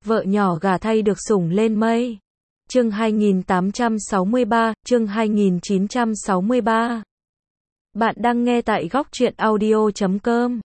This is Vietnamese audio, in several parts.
Vợ nhỏ gả thay được sủng lên mây. Chương 2863, chương 2963. Bạn đang nghe tại góc truyện audio.com.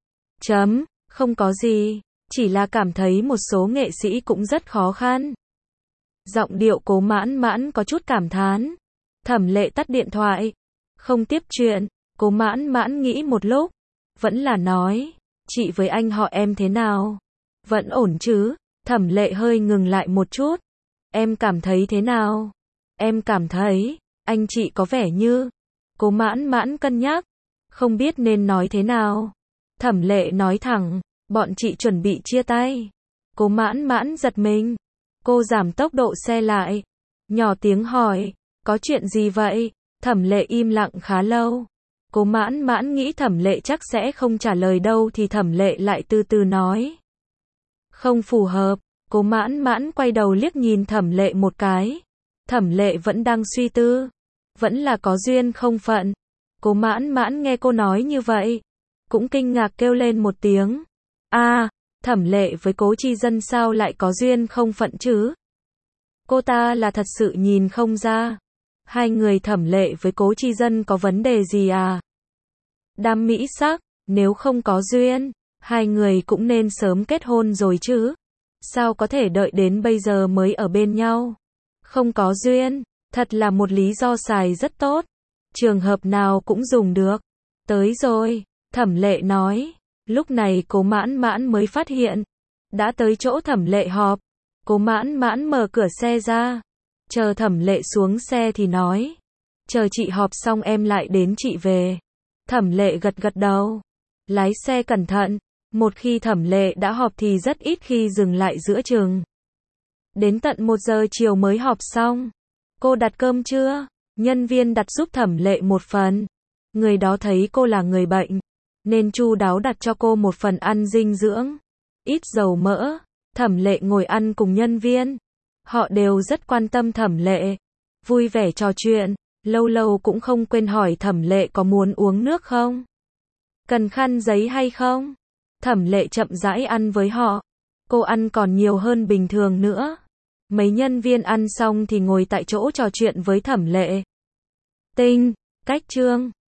Không có gì, chỉ là cảm thấy một số nghệ sĩ cũng rất khó khăn. Giọng điệu Cố Mãn Mãn có chút cảm thán. Thẩm Lệ tắt điện thoại, không tiếp chuyện. Cố Mãn Mãn nghĩ một lúc, vẫn là nói, chị với anh họ em thế nào? Vẫn ổn chứ? Thẩm Lệ hơi ngừng lại một chút. Em cảm thấy thế nào? Em cảm thấy, anh chị có vẻ như... Cố Mãn Mãn cân nhắc, không biết nên nói thế nào. Thẩm Lệ nói thẳng, bọn chị chuẩn bị chia tay. Cố Mãn Mãn giật mình. Cô giảm tốc độ xe lại, nhỏ tiếng hỏi, có chuyện gì vậy? Thẩm Lệ im lặng khá lâu. Cố Mãn Mãn nghĩ Thẩm Lệ chắc sẽ không trả lời đâu thì Thẩm Lệ lại từ từ nói. Không phù hợp. Cố Mãn Mãn quay đầu liếc nhìn Thẩm Lệ một cái. Thẩm Lệ vẫn đang suy tư. Vẫn là có duyên không phận. Cố Mãn Mãn nghe cô nói như vậy, cũng kinh ngạc kêu lên một tiếng. Thẩm Lệ với Cố Chi Dân sao lại có duyên không phận chứ? Cô ta là thật sự nhìn không ra. Hai người Thẩm Lệ với Cố Chi Dân có vấn đề gì à? Đam mỹ sắc, nếu không có duyên, hai người cũng nên sớm kết hôn rồi chứ. Sao có thể đợi đến bây giờ mới ở bên nhau? Không có duyên, thật là một lý do xài rất tốt. Trường hợp nào cũng dùng được. Tới rồi, Thẩm Lệ nói. Lúc này Cố Mãn Mãn mới phát hiện. Đã tới chỗ Thẩm Lệ họp. Cố Mãn Mãn mở cửa xe ra. Chờ Thẩm Lệ xuống xe thì nói. Chờ chị họp xong em lại đến chị về. Thẩm Lệ gật gật đầu. Lái xe cẩn thận. Một khi Thẩm Lệ đã họp thì rất ít khi dừng lại giữa chừng. Đến tận 1 giờ chiều mới họp xong. Cô đặt cơm chưa? Nhân viên đặt giúp Thẩm Lệ một phần. Người đó thấy cô là người bệnh, nên chu đáo đặt cho cô một phần ăn dinh dưỡng, ít dầu mỡ. Thẩm Lệ ngồi ăn cùng nhân viên. Họ đều rất quan tâm Thẩm Lệ, vui vẻ trò chuyện, lâu lâu cũng không quên hỏi Thẩm Lệ có muốn uống nước không? Cần khăn giấy hay không? Thẩm Lệ chậm rãi ăn với họ. Cô ăn còn nhiều hơn bình thường nữa. Mấy nhân viên ăn xong thì ngồi tại chỗ trò chuyện với Thẩm Lệ. Cách Trương,